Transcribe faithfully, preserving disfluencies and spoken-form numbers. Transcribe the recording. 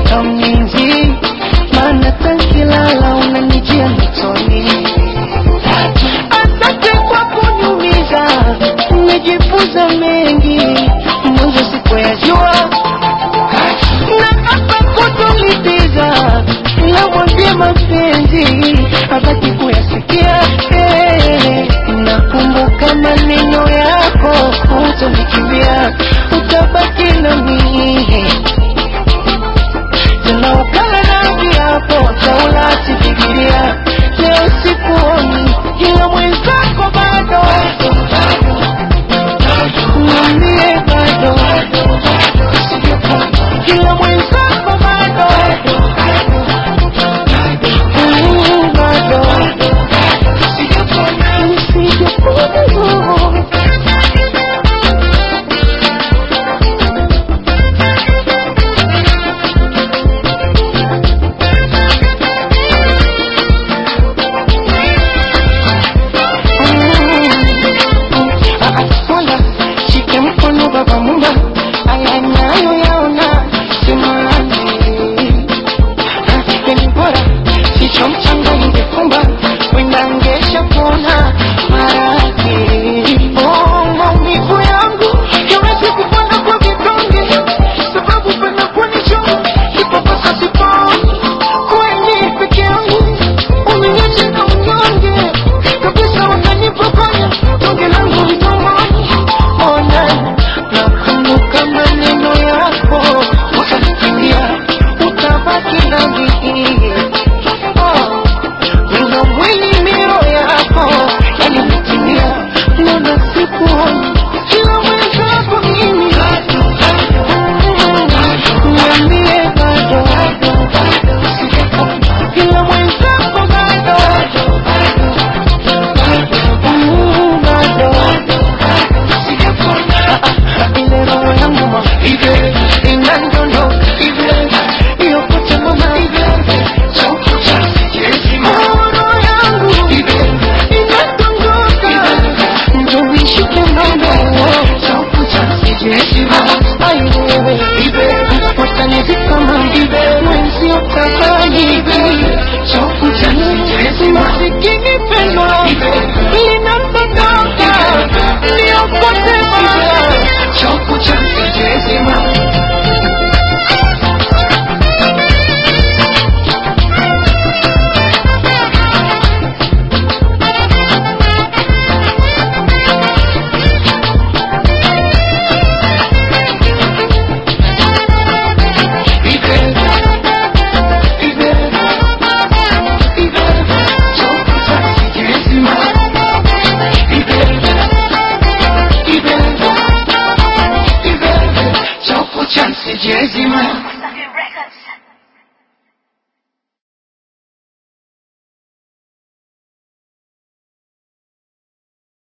kamninzi, maana tankilala unanijia mitoni. Asante kwa kuniumiza, nimejifunza mengi, mwanzo sikuyajua, na hapa kutolipiza, namwambia mapenzi habaki kuyasikia. Hey, nakumbuka maneno yako, utanikimbia, utabaki na mimi, tena ukala na viapo, taula sifikiria, leo sikuoni, ila mwenzako bado, mwambie bado, ila mwenzako bado, mm, bado, usijepona. Baba Mumba, aya nayo yaona simani, ni bora sicho mchanga ingefumba, wenda ngesha pona maradhi. Oh, maumivu yangu yawezi kupona kwa vidonge, sababu panakuwa ni chungu, kipapasa siponi, kweli peke yangu umeniacha na unyonge, kabisa unanipokonya tonge langu mdomoni. Ona nakumbuka maneno yako, utanikimbia, utabaki na mimi. Oh, nina mwili mio yako, yanimetimia, mbona sikuoni, kila mwenzako mimi, niambie bado, kila mwenzako bado, mm, bado, ile roho yangu ma ibe inandono ibe iyo kote mama ibe chokucha sijezima, roho yangu ibe inandondoka ndo ishike mambo chokucha sijezima. Aiwe ibe watanizika mambibe mwenzio kakani ibe chokucha sijezima, sikini pendo ibe inandondoka iyo kote mama chokucha sijezima. Chance jezima.